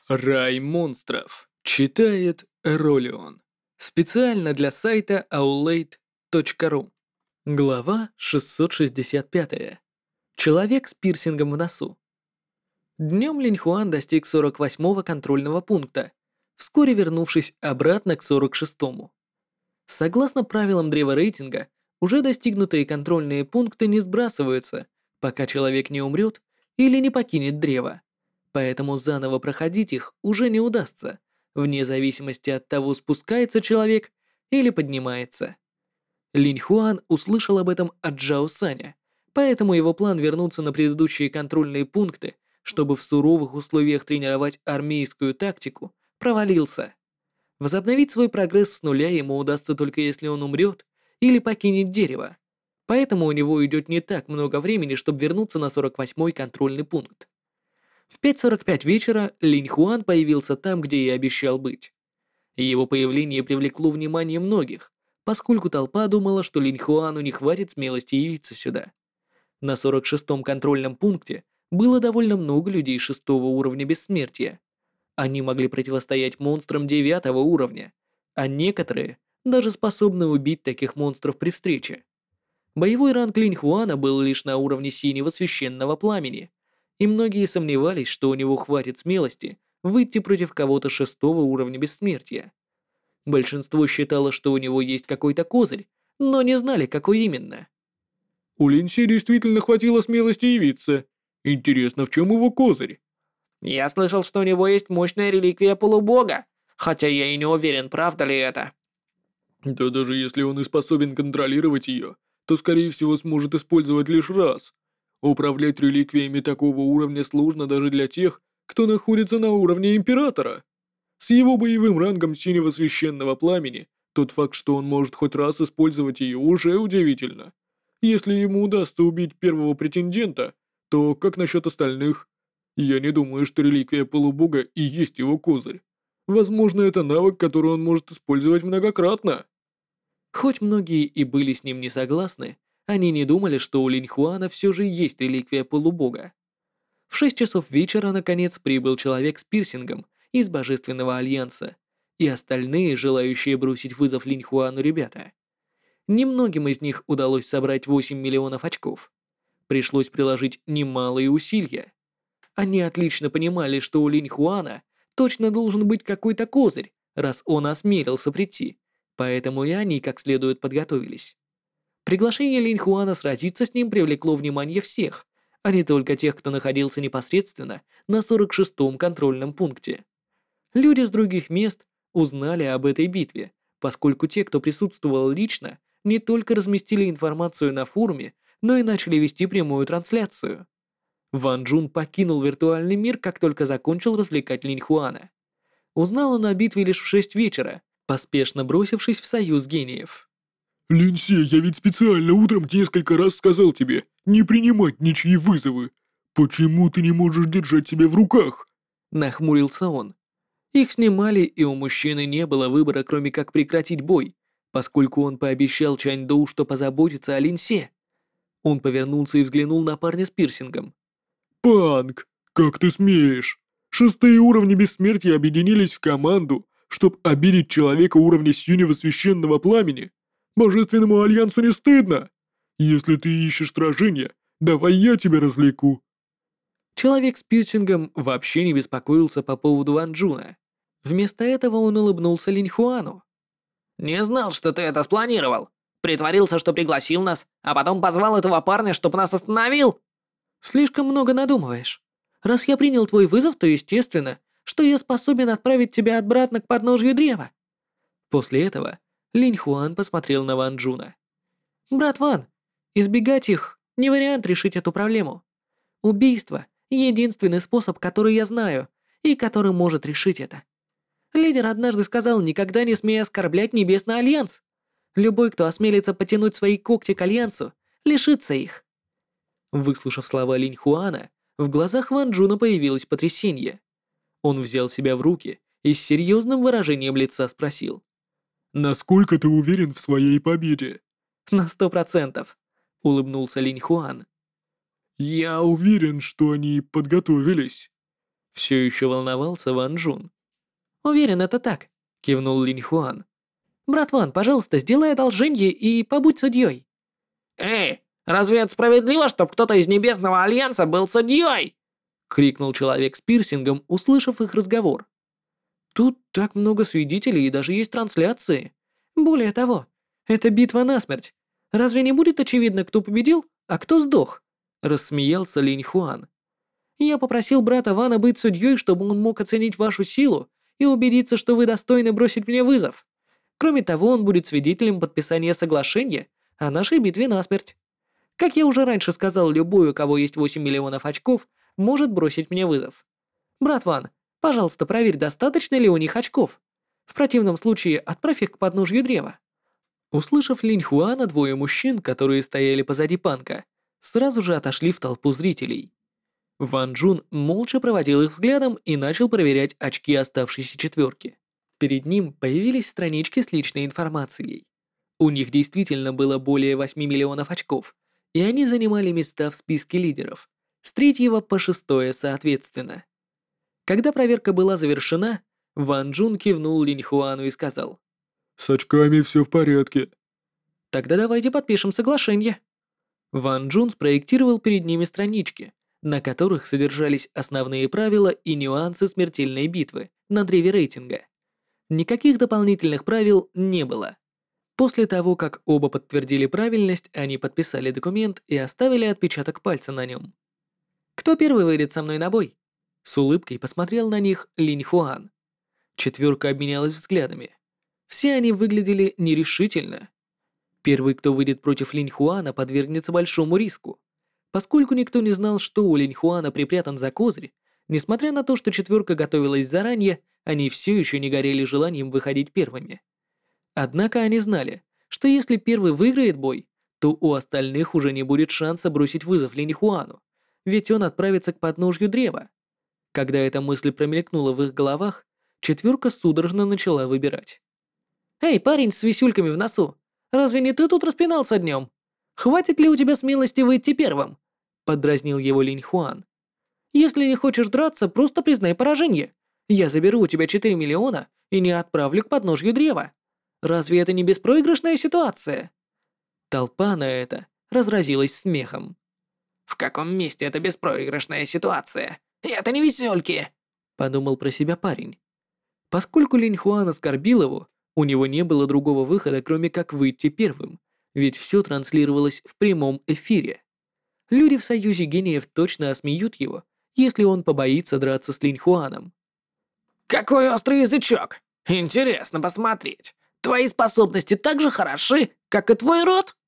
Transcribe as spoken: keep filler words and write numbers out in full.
Рай монстров. Читает Ролион. Специально для сайта аулейт точка ру. Глава шестьсот шестьдесят пять. Человек с пирсингом в носу. Днем Линьхуан достиг сорок восьмого контрольного пункта, вскоре вернувшись обратно к сорок шестому. Согласно правилам древа рейтинга, уже достигнутые контрольные пункты не сбрасываются, пока человек не умрет или не покинет древо. Поэтому заново проходить их уже не удастся, вне зависимости от того, спускается человек или поднимается. Линь Хуан услышал об этом от Джао Саня, поэтому его план вернуться на предыдущие контрольные пункты, чтобы в суровых условиях тренировать армейскую тактику, провалился. Возобновить свой прогресс с нуля ему удастся только если он умрет или покинет дерево, поэтому у него уйдет не так много времени, чтобы вернуться на сорок восьмой контрольный пункт. В пять сорок пять вечера Линь Хуан появился там, где и обещал быть. Его появление привлекло внимание многих, поскольку толпа думала, что Линь Хуану не хватит смелости явиться сюда. На сорок шестом контрольном пункте было довольно много людей шестого уровня бессмертия. Они могли противостоять монстрам девятого уровня, а некоторые даже способны убить таких монстров при встрече. Боевой ранг Линь Хуана был лишь на уровне синего священного пламени, и многие сомневались, что у него хватит смелости выйти против кого-то шестого уровня бессмертия. Большинство считало, что у него есть какой-то козырь, но не знали, какой именно. У Линси действительно хватило смелости явиться. Интересно, в чем его козырь? Я слышал, что у него есть мощная реликвия полубога, хотя я и не уверен, правда ли это. Да даже если он и способен контролировать ее, то скорее всего сможет использовать лишь раз. Управлять реликвиями такого уровня сложно даже для тех, кто находится на уровне Императора. С его боевым рангом синего священного пламени, тот факт, что он может хоть раз использовать ее, уже удивительно. Если ему удастся убить первого претендента, то как насчет остальных? Я не думаю, что реликвия полубога и есть его козырь. Возможно, это навык, который он может использовать многократно. Хоть многие и были с ним не согласны, они не думали, что у Линь Хуана все же есть реликвия полубога. В шесть часов вечера наконец прибыл человек с пирсингом из Божественного Альянса и остальные, желающие бросить вызов Линь Хуану ребята. Немногим из них удалось собрать восемь миллионов очков. Пришлось приложить немалые усилия. Они отлично понимали, что у Линь Хуана точно должен быть какой-то козырь, раз он осмелился прийти, поэтому и они как следует подготовились. Приглашение Линь Хуана сразиться с ним привлекло внимание всех, а не только тех, кто находился непосредственно на сорок шестом контрольном пункте. Люди с других мест узнали об этой битве, поскольку те, кто присутствовал лично, не только разместили информацию на форуме, но и начали вести прямую трансляцию. Ван Джун покинул виртуальный мир, как только закончил развлекать Линь Хуана. Узнал он о битве лишь в шесть вечера, поспешно бросившись в союз гениев. Линси, я ведь специально утром несколько раз сказал тебе не принимать ничьи вызовы. Почему ты не можешь держать себя в руках? Нахмурился он. Их снимали, и у мужчины не было выбора, кроме как прекратить бой, поскольку он пообещал Чань Доу, что позаботится о Линсе. Он повернулся и взглянул на парня с пирсингом. Панк, как ты смеешь? Шестые уровни бессмертия объединились в команду, чтобы обидеть человека уровня синего священного пламени. Божественному Альянсу не стыдно? Если ты ищешь сражения, давай я тебя развлеку. Человек с пирсингом вообще не беспокоился по поводу Ван Джуна. Вместо этого он улыбнулся Линь Хуану. Не знал, что ты это спланировал. Притворился, что пригласил нас, а потом позвал этого парня, чтобы нас остановил. Слишком много надумываешь. Раз я принял твой вызов, то естественно, что я способен отправить тебя обратно к подножью древа. После этого Линь Хуан посмотрел на Ван Джуна. Брат Ван, избегать их не вариант решить эту проблему. Убийство — единственный способ, который я знаю, и который может решить это. Лидер однажды сказал: никогда не смей оскорблять Небесный Альянс. Любой, кто осмелится потянуть свои когти к Альянсу, лишится их. Выслушав слова Линь Хуана, в глазах Ван Джуна появилось потрясение. Он взял себя в руки и с серьезным выражением лица спросил. Насколько ты уверен в своей победе? «На сто процентов», — улыбнулся Линь Хуан. Я уверен, что они подготовились. Все еще волновался Ван Джун. «Уверен, это так», — кивнул Линь Хуан. «Брат Ван, пожалуйста, сделай одолжение и побудь судьей». «Эй, разве это справедливо, чтобы кто-то из Небесного Альянса был судьей?» — крикнул человек с пирсингом, услышав их разговор. «Тут так много свидетелей и даже есть трансляции. Более того, это битва насмерть. Разве не будет очевидно, кто победил, а кто сдох?» — рассмеялся Линь Хуан. «Я попросил брата Вана быть судьей, чтобы он мог оценить вашу силу и убедиться, что вы достойны бросить мне вызов. Кроме того, он будет свидетелем подписания соглашения о нашей битве насмерть. Как я уже раньше сказал, любой, у кого есть восемь миллионов очков, может бросить мне вызов. Брат Ван, пожалуйста, проверь, достаточно ли у них очков. В противном случае отправь их к подножью древа». Услышав Линь Хуана, двое мужчин, которые стояли позади Панка, сразу же отошли в толпу зрителей. Ван Джун молча проводил их взглядом и начал проверять очки оставшейся четверки. Перед ним появились странички с личной информацией. У них действительно было более восьми миллионов очков, и они занимали места в списке лидеров, с третьего по шестое соответственно. Когда проверка была завершена, Ван Джун кивнул Линь Хуану и сказал: «С очками все в порядке». «Тогда давайте подпишем соглашение». Ван Джун спроектировал перед ними странички, на которых содержались основные правила и нюансы смертельной битвы на древе рейтинга. Никаких дополнительных правил не было. После того, как оба подтвердили правильность, они подписали документ и оставили отпечаток пальца на нем. «Кто первый выйдет со мной на бой?» С улыбкой посмотрел на них Линь Хуан. Четверка обменялась взглядами. Все они выглядели нерешительно. Первый, кто выйдет против Линь Хуана, подвергнется большому риску. Поскольку никто не знал, что у Линь Хуана припрятан за козырь, несмотря на то, что четверка готовилась заранее, они все еще не горели желанием выходить первыми. Однако они знали, что если первый выиграет бой, то у остальных уже не будет шанса бросить вызов Линь Хуану, ведь он отправится к подножью древа. Когда эта мысль промелькнула в их головах, четверка судорожно начала выбирать. «Эй, парень с висюльками в носу, разве не ты тут распинался днем? Хватит ли у тебя смелости выйти первым?» — поддразнил его Линь Хуан. «Если не хочешь драться, просто признай поражение. Я заберу у тебя четыре миллиона и не отправлю к подножью древа. Разве это не беспроигрышная ситуация?» Толпа на это разразилась смехом. «В каком месте это беспроигрышная ситуация? Это не весельки!» — подумал про себя парень. Поскольку Линь Хуан оскорбил его, у него не было другого выхода, кроме как выйти первым, ведь все транслировалось в прямом эфире. Люди в Союзе Гениев точно осмеют его, если он побоится драться с Линь Хуаном. «Какой острый язычок! Интересно посмотреть. Твои способности так же хороши, как и твой рот?»